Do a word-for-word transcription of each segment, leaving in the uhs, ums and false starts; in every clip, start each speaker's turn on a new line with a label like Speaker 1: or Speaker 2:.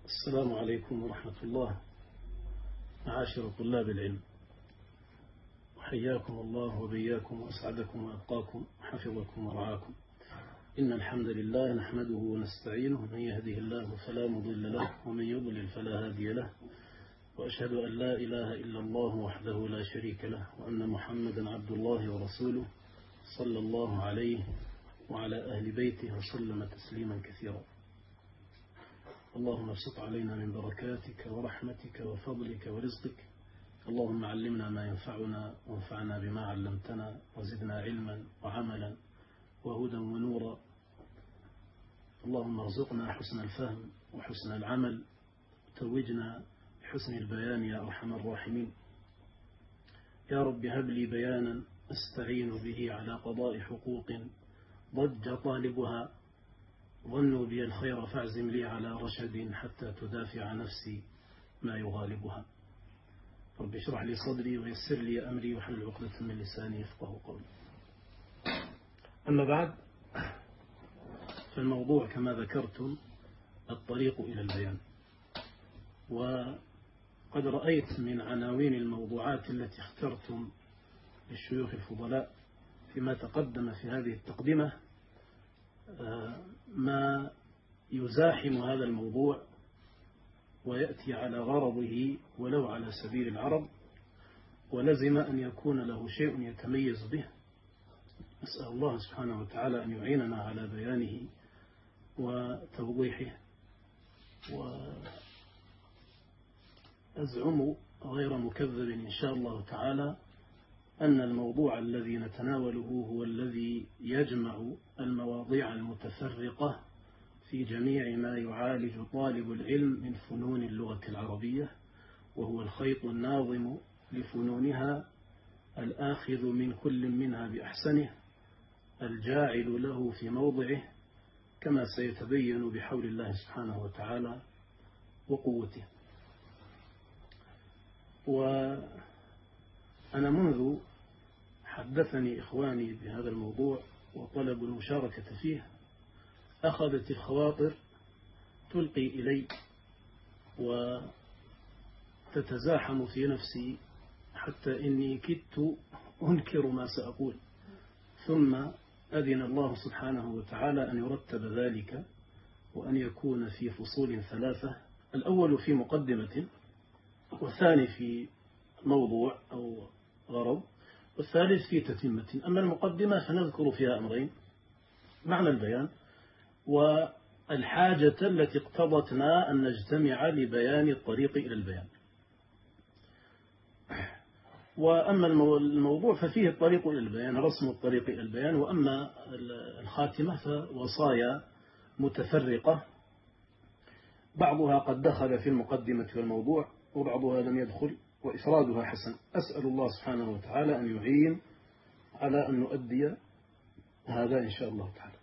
Speaker 1: السلام عليكم ورحمة الله. معاشر طلاب العلم، حياكم الله وبياكم وأسعدكم وأبقاكم حفظكم ورعاكم. إن الحمد لله نحمده ونستعينه، من يهده الله فلا مضل له ومن يضلل فلا هادي له، وأشهد أن لا إله إلا الله وحده لا شريك له، وأن محمدا عبد الله ورسوله صلى الله عليه وعلى أهل بيته وسلم تسليما كثيرا. اللهم ابسط علينا من بركاتك ورحمتك وفضلك ورزقك. اللهم علمنا ما ينفعنا وانفعنا بما علمتنا وزدنا علما وعملا وهدى ونورا. اللهم ارزقنا حسن الفهم وحسن العمل، توجنا بحسن البيان يا أرحم الراحمين. يا رب هب لي بيانا أستعين به على قضاء حقوق ضج طالبها، ظنوا بي الخير فاعزم لي على رشد حتى تدافع نفسي ما يغالبها. رب اشرح لي صدري ويسر لي أمري واحلل عقدة من لساني يفقهوا قولي. أما بعد، فالموضوع كما ذكرتم الطريق إلى البيان. وقد رأيت من عناوين الموضوعات التي اخترتم للشيوخ الفضلاء فيما تقدم في هذه التقدمة ما يزاحم هذا الموضوع ويأتي على غرضه ولو على سبيل العرض، ولزم أن يكون له شيء يتميز به. أسأل الله سبحانه وتعالى أن يعيننا على بيانه وتوضيحه. وأزعم غير مكذب إن شاء الله تعالى أن الموضوع الذي نتناوله هو الذي يجمع المواضيع المتفرقة في جميع ما يعالج طالب العلم من فنون اللغة العربية، وهو الخيط الناظم لفنونها، الآخذ من كل منها بأحسنه، الجاعل له في موضعه، كما سيتبين بحول الله سبحانه وتعالى وقوته. وأنا منذ حدثني إخواني بهذا الموضوع وطلبوا المشاركة فيه أخذت الخواطر تلقي إلي وتتزاحم في نفسي حتى إني كدت أنكر ما سأقول، ثم أذن الله سبحانه وتعالى أن يرتب ذلك وأن يكون في فصول ثلاثة، الأول في مقدمة، والثاني في موضوع أو غرض، والثالث في تتمة. أما المقدمة فنذكر فيها أمرين: معنى البيان والحاجة التي اقتضتنا أن نجتمع لبيان الطريق إلى البيان. وأما الموضوع ففيه الطريق إلى البيان، رسم الطريق إلى البيان. وأما الخاتمة فوصايا متفرقة، بعضها قد دخل في المقدمة والموضوع وبعضها لم يدخل، وإفرادها حسن. أسأل الله سبحانه وتعالى أن يعين على أن نؤدي هذا إن شاء الله تعالى.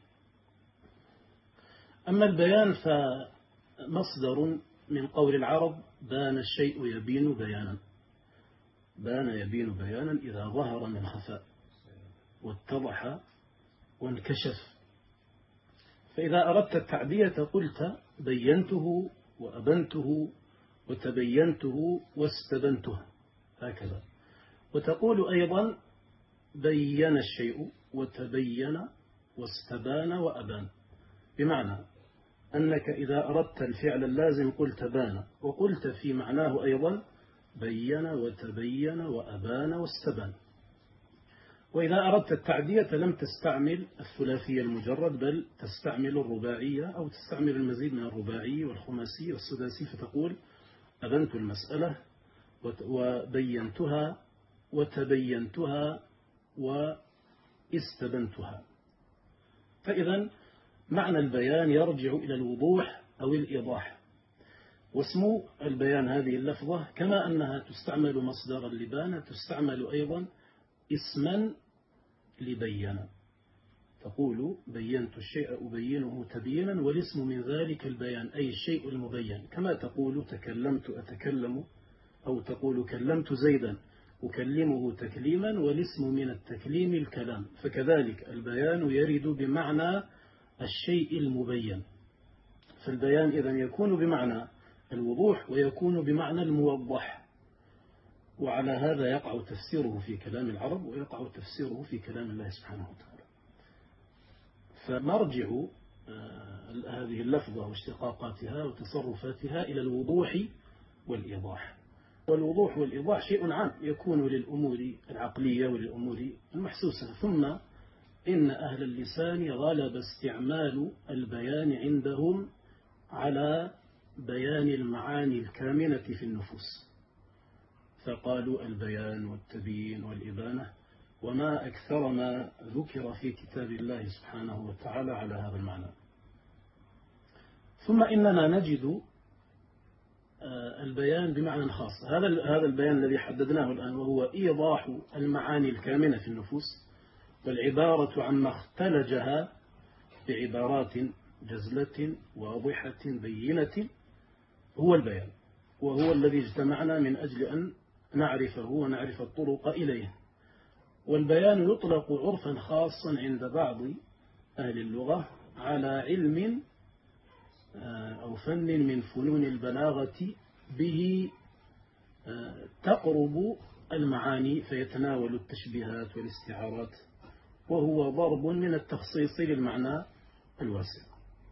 Speaker 1: أما البيان فمصدر من قول العرب: بان الشيء يبين بيانا. بان يبين بيانا إذا ظهر من خفاء واتضح وانكشف. فإذا أردت التعدية قلت بينته وأبنته وتبينته واستبنته، هكذا. وتقول أيضا بين الشيء وتبين واستبان وأبان، بمعنى أنك إذا أردت الفعل اللازم قلت بان، وقلت في معناه أيضا بين وتبين وأبان واستبان. وإذا أردت التعدية لم تستعمل الثلاثي المجرد، بل تستعمل الرباعية أو تستعمل المزيد من الرباعي والخماسي والسداسي، فتقول أبنت المسألة وبينتها وتبينتها واستبنتها. فإذا معنى البيان يرجع إلى الوضوح أو الإيضاح. واسم البيان هذه اللفظة كما أنها تستعمل مصدرا لبان، تستعمل أيضا اسما لبين. تقول بينت الشيء أبينه تبيينا، والاسم من ذلك البيان أي الشيء المبين، كما تقول تكلمت أتكلم، أو تقول كلمت زيدا أكلمه تكليما، والاسم من التكليم الكلام. فكذلك البيان يرد بمعنى الشيء المبين. فالبيان إذن يكون بمعنى الوضوح ويكون بمعنى الموضح، وعلى هذا يقع تفسيره في كلام العرب ويقع تفسيره في كلام الله سبحانه وتعالى. فنرجع هذه اللفظة واشتقاقاتها وتصرفاتها إلى الوضوح والإيضاح. والوضوح والإيضاح شيء عام يكون للأمور العقلية وللأمور المحسوسة. ثم إن أهل اللسان غلب استعمال البيان عندهم على بيان المعاني الكامنة في النفوس، فقالوا البيان والتبيين والإبانة، وما أكثر ما ذكر في كتاب الله سبحانه وتعالى على هذا المعنى. ثم إننا نجد البيان بمعنى خاص، هذا هذا البيان الذي حددناه الآن، وهو إيضاح المعاني الكامنة في النفوس، والعبارة عما اختلجها بعبارات جزلة واضحة بينة، هو البيان، وهو الذي اجتمعنا من أجل أن نعرفه ونعرف الطرق إليه. والبيان يطلق عرفا خاصا عند بعض أهل اللغة على علم أو فن من فنون البلاغة به تقرب المعاني فيتناول التشبيهات والاستعارات، وهو ضرب من التخصيص للمعنى الواسع.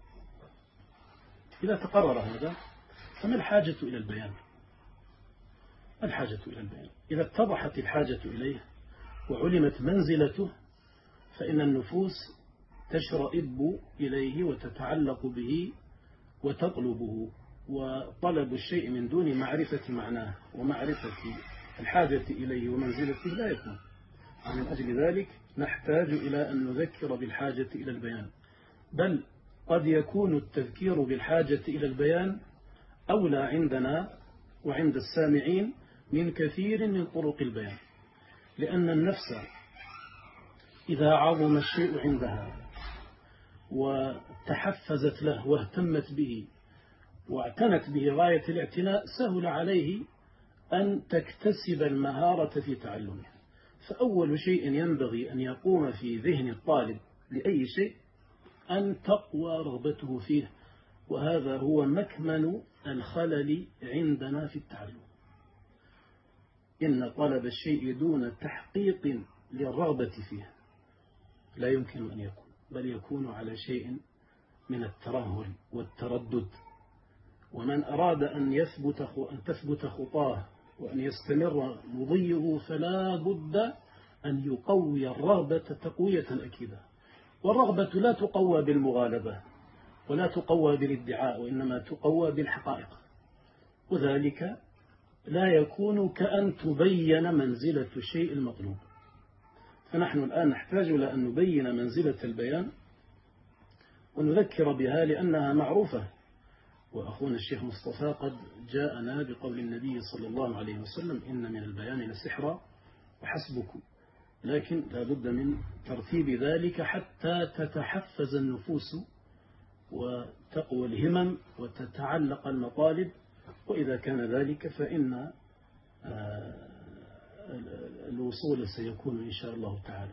Speaker 1: إذا تقرر هذا فما الحاجة إلى البيان؟ الحاجة إلى البيان إذا اتضحت الحاجة إليه وعلمت منزلته، فإن النفوس تشرئب إليه وتتعلق به وتطلبه، وطلب الشيء من دون معرفة معناه ومعرفة الحاجة إليه ومنزلته لا يكون. ومن أجل ذلك نحتاج إلى أن نذكر بالحاجة إلى البيان، بل قد يكون التذكير بالحاجة إلى البيان أولى عندنا وعند السامعين من كثير من طرق البيان، لأن النفس إذا عظم الشيء عندها وتحفزت له واهتمت به واعتنت به غاية الاعتناء، سهل عليه أن تكتسب المهارة في تعلمه. فأول شيء ينبغي أن يقوم في ذهن الطالب لأي شيء أن تقوى رغبته فيه، وهذا هو مكمن الخلل عندنا في التعلم. إن طلب الشيء دون تحقيق للرغبة فيه لا يمكن أن يكون، بل يكون على شيء من الترهل والتردد. ومن أراد أن يثبت أن تثبت خطاه وأن يستمر مضيه فلا بد أن يقوي الرغبة تقوية أكيدة. والرغبة لا تقوى بالمغالبة ولا تقوى بالادعاء، وإنما تقوى بالحقائق، وذلك لا يكون كأن تبين منزلة الشيء المطلوب. فنحن الآن نحتاج إلى أن نبين منزلة البيان ونذكر بها لأنها معروفة. وأخونا الشيخ مصطفى قد جاءنا بقول النبي صلى الله عليه وسلم: إن من البيان لسحرا وحسبكم. لكن لا بد من ترتيب ذلك حتى تتحفز النفوس وتقوى الهمم وتتعلق المطالب، وإذا كان ذلك فإن الوصول سيكون إن شاء الله تعالى.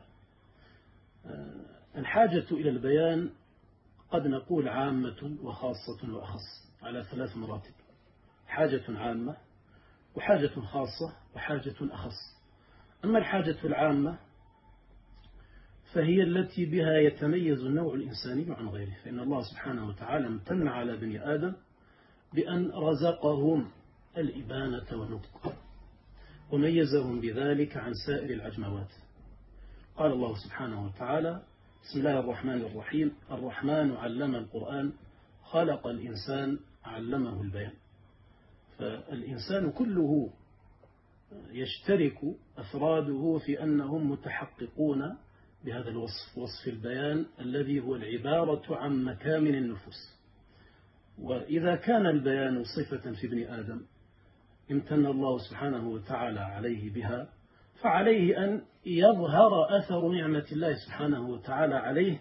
Speaker 1: الحاجة إلى البيان قد نقول عامة وخاصة وأخص على ثلاث مراتب: حاجة عامة وحاجة خاصة وحاجة أخص. أما الحاجة العامة فهي التي بها يتميز النوع الإنساني عن غيره، فإن الله سبحانه وتعالى امتن على بني آدم بأن رزقهم الإبانة والنطق وميزهم بذلك عن سائر العجموات. قال الله سبحانه وتعالى: بسم الله الرحمن الرحيم: الرحمن علم القرآن خلق الإنسان علمه البيان. فالإنسان كله يشترك أفراده في أنهم متحققون بهذا الوصف، وصف البيان الذي هو العبارة عن مكامن النفوس. وإذا كان البيان صفة في ابن آدم امتن الله سبحانه وتعالى عليه بها، فعليه أن يظهر أثر نعمة الله سبحانه وتعالى عليه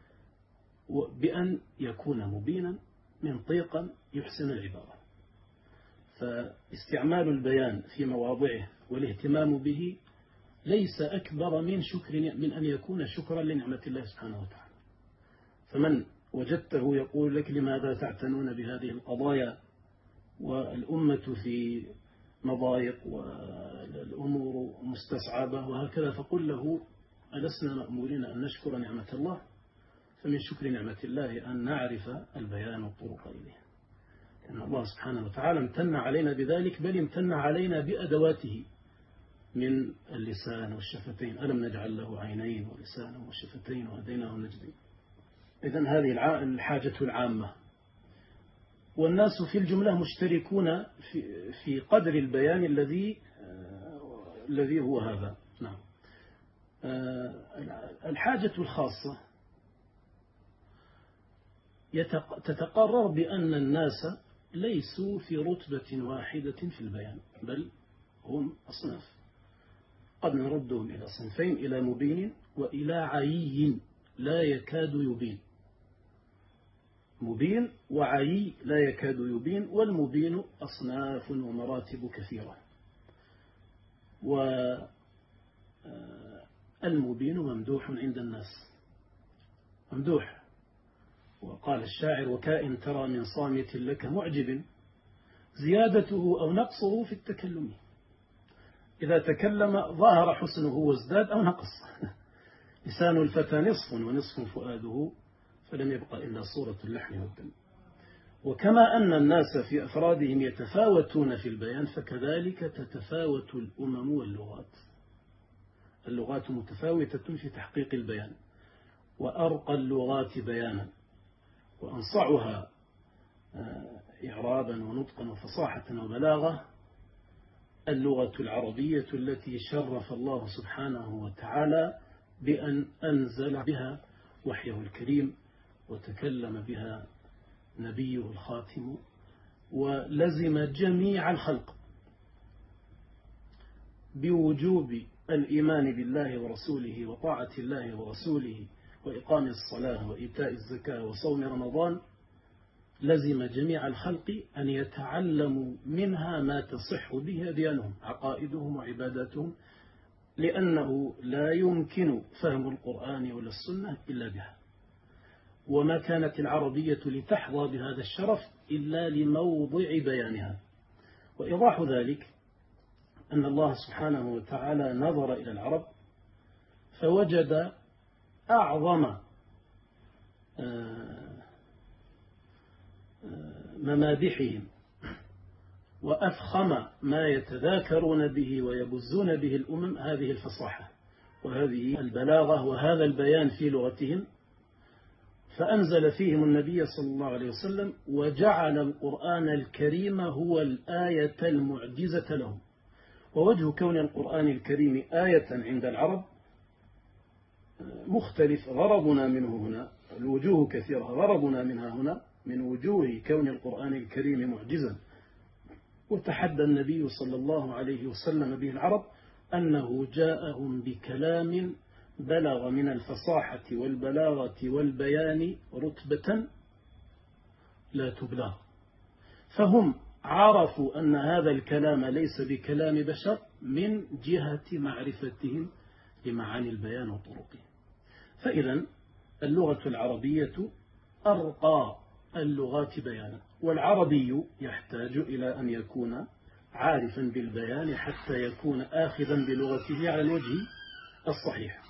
Speaker 1: بأن يكون مبينا منطقا يحسن العبارة. فاستعمال البيان في مواضعه والاهتمام به ليس أكبر من شكر من أن يكون شكرا لنعمة الله سبحانه وتعالى. فمن وجدته يقول لك: لماذا تعتنون بهذه القضايا والأمة في مضايق والأمور مستصعبة وهكذا، فقل له ألسنا مأمورين أن نشكر نعمة الله؟ فمن شكر نعمة الله أن نعرف البيان والطرق إليه، لأن الله سبحانه وتعالى امتن علينا بذلك، بل امتن علينا بأدواته من اللسان والشفتين. ألم نجعل له عينين ولسانا وشفتين وهديناه النجدين. إذن هذه الحاجة العامة، والناس في الجملة مشتركون في في قدر البيان الذي الذي هو هذا. نعم. الحاجة الخاصة تتقرر بأن الناس ليسوا في رتبة واحدة في البيان، بل هم أصناف، قد نردهم إلى صنفين: إلى مبين وإلى عيي لا يكاد يبين. مبين وعيي لا يكاد يبين، والمبين أصناف ومراتب كثيرة. والمبين ممدوح عند الناس، ممدوح. وقال الشاعر: وكائن ترى من صامت لك معجب زيادته أو نقصه في التكلم. إذا تكلم ظهر حسنه وازداد أو نقص. لسان الفتى نصف ونصف فؤاده، فلم يبق إلا صورة اللحم والدم. وكما أن الناس في أفرادهم يتفاوتون في البيان، فكذلك تتفاوت الأمم واللغات. اللغات متفاوتة في تحقيق البيان، وأرقى اللغات بيانا وأنصعها إعرابا ونطقا وفصاحة وبلاغة اللغة العربية، التي شرف الله سبحانه وتعالى بأن أنزل بها وحيه الكريم، وتكلم بها نبيه الخاتم، ولزم جميع الخلق بوجوب الإيمان بالله ورسوله وطاعة الله ورسوله وإقام الصلاة وإيتاء الزكاة وصوم رمضان. لزم جميع الخلق أن يتعلموا منها ما تصح به أديانهم، عقائدهم وعباداتهم، لأنه لا يمكن فهم القرآن ولا السنة إلا بها. وما كانت العربية لتحظى بهذا الشرف إلا لموضع بيانها. وإيضاح ذلك أن الله سبحانه وتعالى نظر إلى العرب فوجد أعظم ممادحهم وأفخم ما يتذاكرون به ويبزون به الأمم هذه الفصاحة وهذه البلاغة وهذا البيان في لغتهم، فأنزل فيهم النبي صلى الله عليه وسلم وجعل القرآن الكريم هو الآية المعجزة لهم. ووجه كون القرآن الكريم آية عند العرب مختلف، غرضنا منه هنا الوجوه كثيرة، غرضنا منها هنا من وجوه كون القرآن الكريم معجزا. وتحدى النبي صلى الله عليه وسلم به العرب أنه جاءهم بكلام بلغ من الفصاحة والبلاغة والبيان رتبة لا تبلغ، فهم عرفوا أن هذا الكلام ليس بكلام بشر من جهة معرفتهم لمعاني البيان وطرقه. فإذا اللغة العربية أرقى اللغات بيانا، والعربي يحتاج إلى أن يكون عارفا بالبيان حتى يكون آخذا بلغته على الوجه الصحيح.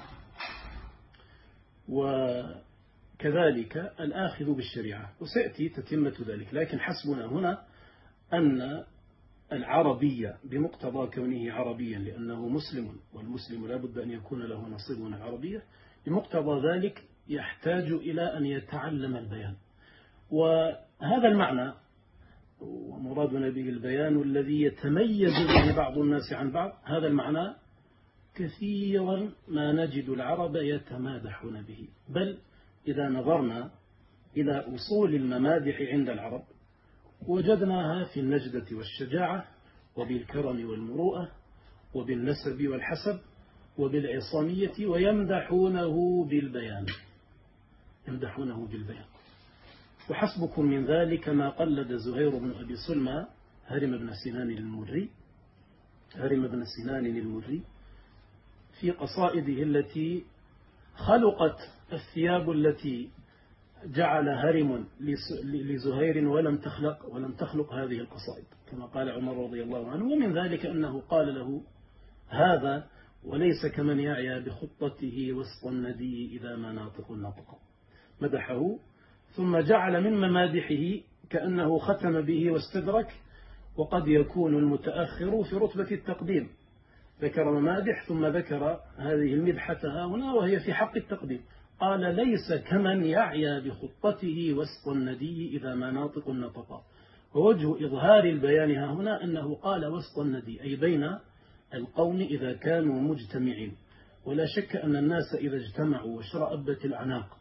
Speaker 1: وكذلك الآخذ بالشريعة، وسيأتي تتمة ذلك، لكن حسبنا هنا أن العربية بمقتضى كونه عربيا لأنه مسلم، والمسلم لا بد أن يكون له نصيب من العربية، بمقتضى ذلك يحتاج إلى أن يتعلم البيان. وهذا المعنى ومرادنا به البيان الذي يتميز به بعض الناس عن بعض، هذا المعنى كثيرا ما نجد العرب يتمادحون به، بل إذا نظرنا إلى أصول الممادح عند العرب وجدناها في النجدة والشجاعة وبالكرم والمروءة وبالنسب والحسب وبالعصامية، ويمدحونه بالبيان، يمدحونه بالبيان. وحسبكم من ذلك ما قلد زهير بن أبي سلمى هرم بن سنان المري هرم بن سنان المري في قصائده التي خلقت الثياب التي جعل هرم لزهير ولم تخلق ولم تخلق هذه القصائد كما قال عمر رضي الله عنه. ومن ذلك أنه قال له هذا وليس كمن يعيا بخطته وسط الندي إذا ما ناطق النطق. مدحه ثم جعل من ممادحه كأنه ختم به واستدرك، وقد يكون المتأخر في رتبة التقديم. ذكر ممادح ثم ذكر هذه المدحة هنا وهي في حق التقديم. قال ليس كمن يعيا بخطته وسط الندي إذا ما ناطق النطق. ووجه إظهار البيان ها هنا أنه قال وسط الندي أي بين القوم إذا كانوا مجتمعين. ولا شك أن الناس إذا اجتمعوا وشرأبت الأعناق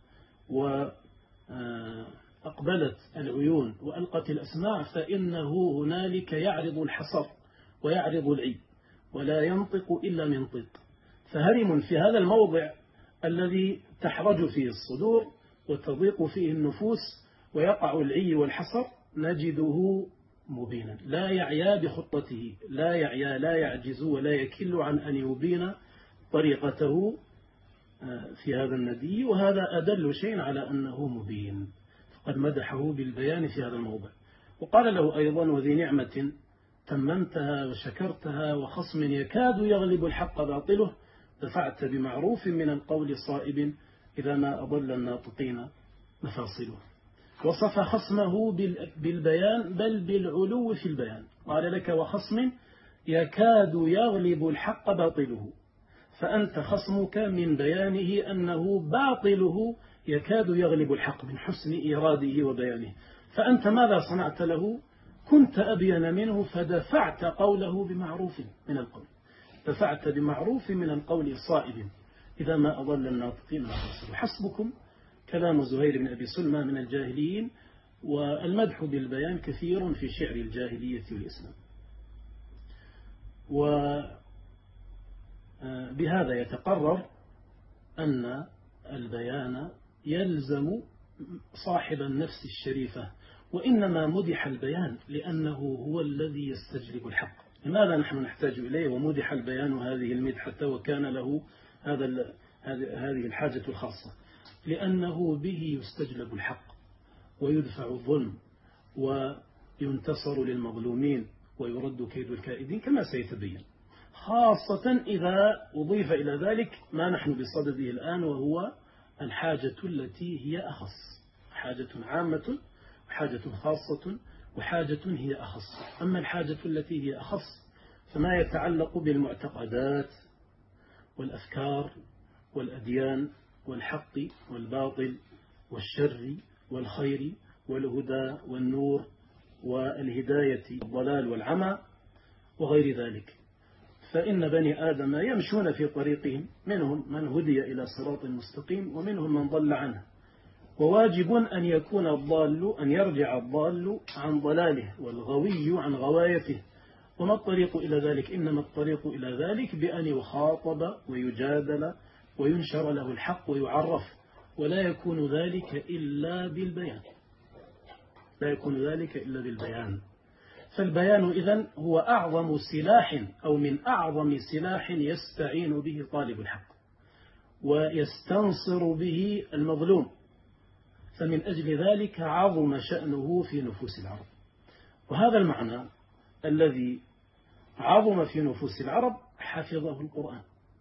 Speaker 1: وأقبلت العيون وألقت الأسماع فإنه هنالك يعرض الحصر ويعرض العي ولا ينطق إلا من طق. فهرم في هذا الموضع الذي تحرج فيه الصدور وتضيق فيه النفوس ويقع العي والحصر نجده مبينا، لا يعيا بخطته، لا يعيا لا يعجز ولا يكل عن أن يبين طريقته في هذا الندي. وهذا أدل شيء على أنه مبين، فقد مدحه بالبيان في هذا الموضع. وقال له أيضا وذي نعمة تممتها وشكرتها وخصم يكاد يغلب الحق باطله دفعت بمعروف من القول صائب إذا ما أضل الناطقين مفاصله. وصف خصمه بالبيان بل بالعلو في البيان. قال لك وخصم يكاد يغلب الحق باطله، فأنت خصمك من بيانه أنه باطله يكاد يغلب الحق من حسن إيراده وبيانه. فأنت ماذا صنعت له؟ كنت أبين منه فدفعت قوله بمعروف من القول، دفعت بمعروف من القول صائب إذا ما أضل الناطقين مفاصله. حسبكم كلام زهير بن أبي سلمى من الجاهليين. والمدح بالبيان كثير في شعر الجاهلية والإسلام. وبهذا يتقرر أن البيان يلزم صاحب النفس الشريفة، وإنما مدح البيان لأنه هو الذي يستجلب الحق. لماذا نحن نحتاج إليه؟ ومدح البيان هذه المدحة وكان له هذا هذه الحاجة الخاصة، لأنه به يستجلب الحق ويدفع الظلم وينتصر للمظلومين ويرد كيد الكائدين كما سيتبين، خاصة إذا أضيف إلى ذلك ما نحن بصدده الآن وهو الحاجة التي هي أخص. حاجة عامة وحاجة خاصة وحاجة هي أخص. أما الحاجة التي هي أخص فما يتعلق بالمعتقدات والأفكار والأديان والحق والباطل والشر والخير والهدى والنور والهداية والضلال والعمى وغير ذلك. فإن بني آدم يمشون في طريقهم، منهم من هدي إلى صراط مستقيم ومنهم من ضل عنه، وواجب أن يكون الضال أن يرجع الضال عن ضلاله والغوي عن غوايته. وما الطريق إلى ذلك؟ إنما الطريق إلى ذلك بأن يخاطب ويجادل وينشر له الحق ويعرف، ولا يكون ذلك إلا بالبيان، لا يكون ذلك إلا بالبيان. فالبيان إذن هو أعظم سلاح أو من أعظم سلاح يستعين به طالب الحق ويستنصر به المظلوم. فمن أجل ذلك عظم شأنه في نفوس العرب. وهذا المعنى الذي عظم في نفوس العرب حفظه القرآن،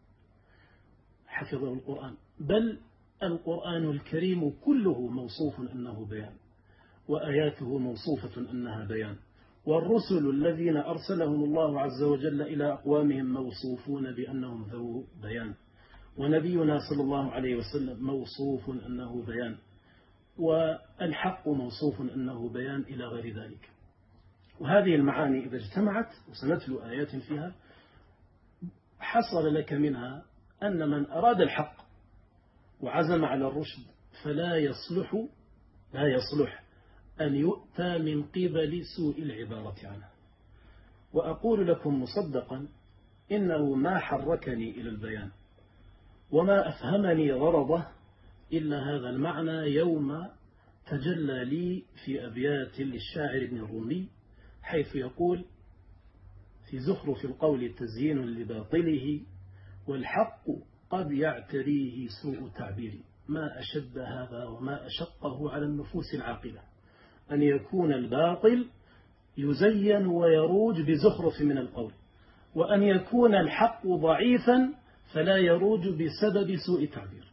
Speaker 1: حفظه القرآن بل القرآن الكريم كله موصوف أنه بيان، وآياته موصوفة أنها بيان، والرسل الذين أرسلهم الله عز وجل إلى أقوامهم موصوفون بأنهم ذو بيان، ونبينا صلى الله عليه وسلم موصوف أنه بيان، والحق موصوف أنه بيان إلى غير ذلك. وهذه المعاني إذا اجتمعت وسنتلو آيات فيها حصل لك منها أن من أراد الحق وعزم على الرشد فلا يصلح لا يصلح أن يؤتى من قبل سوء العبارة عنه. وأقول لكم مصدقا إنه ما حركني إلى البيان وما أفهمني غرضه إلا هذا المعنى يوم تجلى لي في أبيات للشاعر ابن الرومي، حيث يقول في زخرف القول تزيين لباطله والحق قد يعتريه سوء تعبير. ما أشد هذا وما أشقه على النفوس العاقلة، أن يكون الباطل يزين ويروج بزخرف من القول، وأن يكون الحق ضعيفا فلا يروج بسبب سوء تعبير.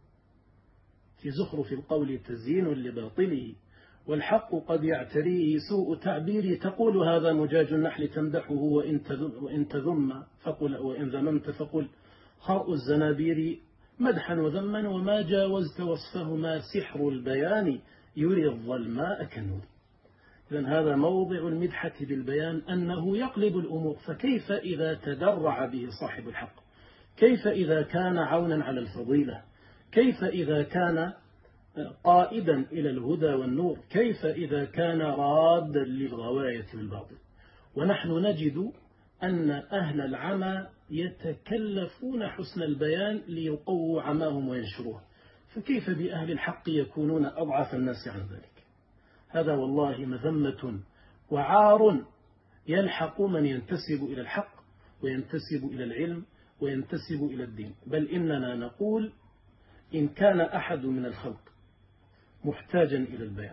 Speaker 1: في زخرف القول تزيين لباطله، والحق قد يعتريه سوء تعبير، تقول هذا مجاج النحل تمدحه وإن تذم فقل، وإن ذممت فقل خرء الزنابير مدحا وذما، وما جاوزت وصفهما سحر البيان يري الظلماء كالنور. إذن هذا موضع المدحة بالبيان، أنه يقلب الأمور. فكيف إذا تدرع به صاحب الحق؟ كيف إذا كان عونا على الفضيلة؟ كيف إذا كان قائدا إلى الهدى والنور؟ كيف إذا كان رادا للغواية والباطل؟ ونحن نجد أن أهل العمى يتكلفون حسن البيان ليقووا عماهم وينشروه، فكيف بأهل الحق يكونون أضعف الناس عن ذلك؟ هذا والله مذمة وعار يلحق من ينتسب إلى الحق وينتسب إلى العلم وينتسب إلى الدين. بل إننا نقول إن كان أحد من الخلق محتاجا إلى البيان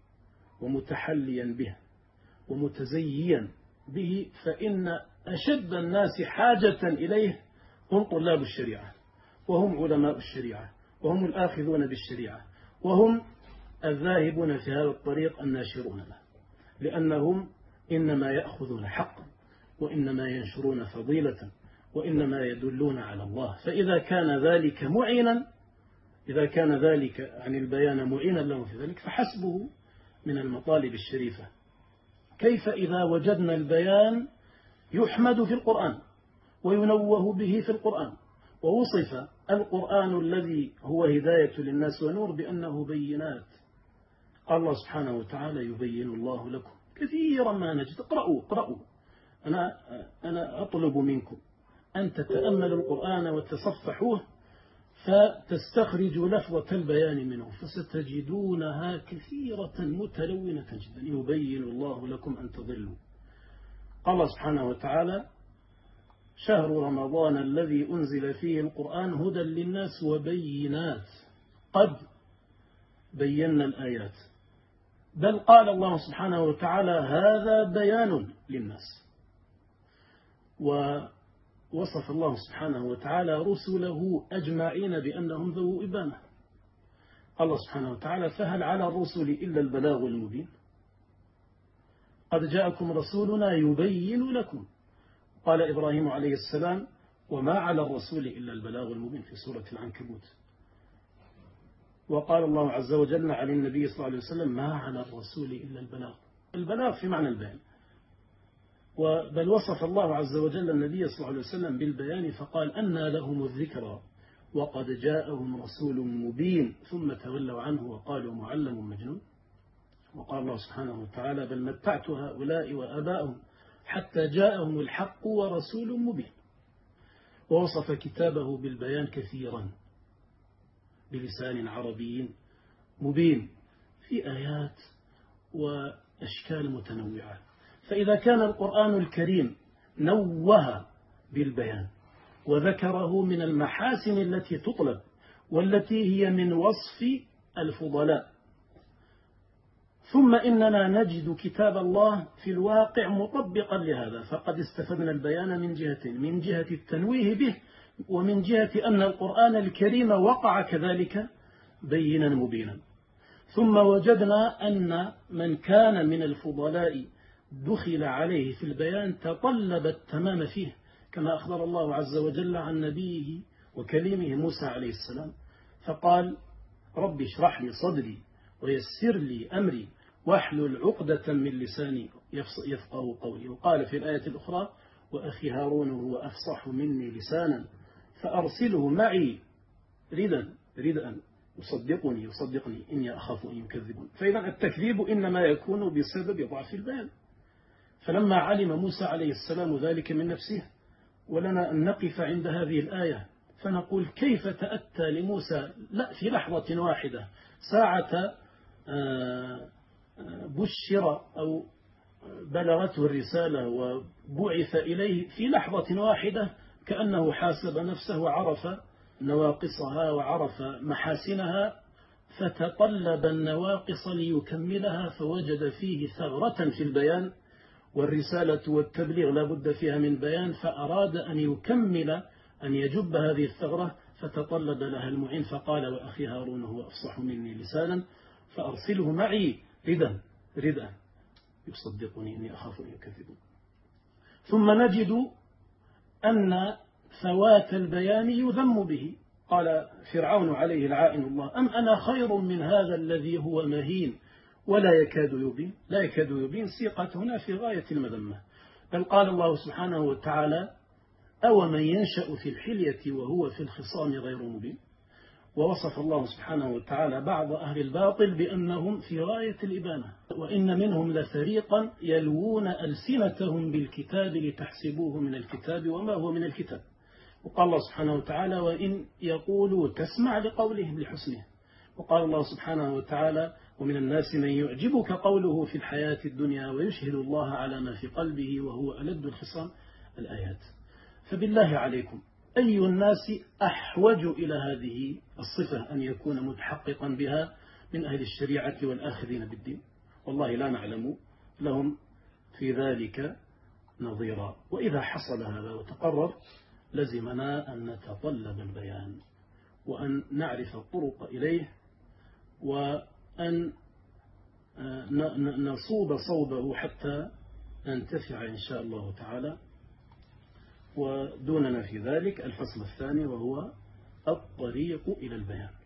Speaker 1: ومتحليا به ومتزيا به، فإن أشد الناس حاجة إليه هم طلاب الشريعة، وهم علماء الشريعة، وهم الآخذون بالشريعة، وهم الذاهبون في هذا الطريق الناشرون له، لأنهم إنما يأخذون حقا، وإنما ينشرون فضيلة، وإنما يدلون على الله. فإذا كان ذلك معينا إذا كان ذلك عن البيان معينا له في ذلك فحسبه من المطالب الشريفة. كيف إذا وجدنا البيان يحمد في القرآن وينوه به في القرآن، ووصف القرآن الذي هو هداية للناس ونور بأنه بينات؟ قال الله سبحانه وتعالى يبين الله لكم كثيرا ما نجد. اقرأوا اقرأوا أنا, أنا أطلب منكم أن تتأملوا القرآن وتصفحوه فتستخرجوا لفظة البيان منه، فستجدونها كثيرة متلونة جدا. يبين الله لكم أن تضلوا. قال الله سبحانه وتعالى شهر رمضان الذي أنزل فيه القرآن هدى للناس وبينات، قد بينا الآيات. بل قال الله سبحانه وتعالى هذا بيان للناس. ووصف الله سبحانه وتعالى رسله أجمعين بأنهم ذو إبانة. قال الله سبحانه وتعالى فهل على الرسل إلا البلاغ المبين؟ قد جاءكم رسولنا يبين لكم. قال إبراهيم عليه السلام وما على الرسول إلا البلاغ المبين في سورة العنكبوت. وقال الله عز وجل عن النبي صلى الله عليه وسلم ما على الرسول إلا البلاغ. البلاغ في معنى البيان. بل وصف الله عز وجل النبي صلى الله عليه وسلم بالبيان فقال أنى لهم الذكرى وقد جاءهم رسول مبين ثم تولوا عنه وقالوا معلم مجنون. وقال الله سبحانه وتعالى بل متعت هؤلاء وآباءهم حتى جاءهم الحق ورسول مبين. ووصف كتابه بالبيان كثيرا بلسان عربي مبين في آيات وأشكال متنوعة. فإذا كان القرآن الكريم نوه بالبيان وذكره من المحاسن التي تطلب والتي هي من وصف الفضلاء، ثم إننا نجد كتاب الله في الواقع مطبقا لهذا، فقد استفدنا البيان من جهتين: من جهة التنويه به، ومن جهة أن القرآن الكريم وقع كذلك بينا مبينا. ثم وجدنا أن من كان من الفضلاء دخل عليه في البيان تطلب التمام فيه، كما أخبر الله عز وجل عن نبيه وكليمه موسى عليه السلام فقال رب اشرح لي صدري ويسر لي أمري واحلل عقدة من لساني يفقه قولي. وقال في الآية الأخرى وأخي هارون هو أفصح مني لسانا فأرسله معي ردا ردا يصدقني يصدقني إني أخاف أن يكذبون. فإذا التكذيب إنما يكون بسبب ضعف البيان. فلما علم موسى عليه السلام ذلك من نفسه، ولنا أن نقف عند هذه الآية فنقول كيف تأتى لموسى لا في لحظة واحدة ساعة بشر أو بلغته الرسالة وبعث إليه في لحظة واحدة كأنه حاسب نفسه وعرف نواقصها وعرف محاسنها فتطلب النواقص ليكملها، فوجد فيه ثغرة في البيان، والرسالة والتبليغ لا بد فيها من بيان، فأراد أن يكمل أن يجب هذه الثغرة، فتطلب لها المعين فقال: وأخي هارون هو أفصح مني لسانا فأرسله معي ردا ردا يصدقني إني أخاف أن يكذبون. ثم نجد أن فوات البيان يذم به. قال فرعون عليه العائن الله: أم أنا خير من هذا الذي هو مهين ولا يكاد يبين. لا يكاد يبين سيقت هنا في غاية المذمة. بل قال الله سبحانه وتعالى: أو من ينشأ في الحلية وهو في الخصام غير مبين. ووصف الله سبحانه وتعالى بعض أهل الباطل بأنهم في غاية الإبانة: وإن منهم لفريقا يلوون ألسنتهم بالكتاب لتحسبوه من الكتاب وما هو من الكتاب. وقال الله سبحانه وتعالى: وإن يقولوا تسمع لقولهم لحسنه. وقال الله سبحانه وتعالى: ومن الناس من يعجبك قوله في الحياة الدنيا ويشهد الله على ما في قلبه وهو ألد الخصام. الآيات. فبالله عليكم، أي الناس أحوج إلى هذه الصفة أن يكون متحققا بها من أهل الشريعة والآخذين بالدين؟ والله لا نعلم لهم في ذلك نظيرا. وإذا حصل هذا وتقرر لزمنا أن نتطلب البيان وأن نعرف الطرق إليه وأن نصوب صوبه حتى ننتفع إن شاء الله تعالى. ودوننا في ذلك الفصل الثاني وهو الطريق إلى البيان.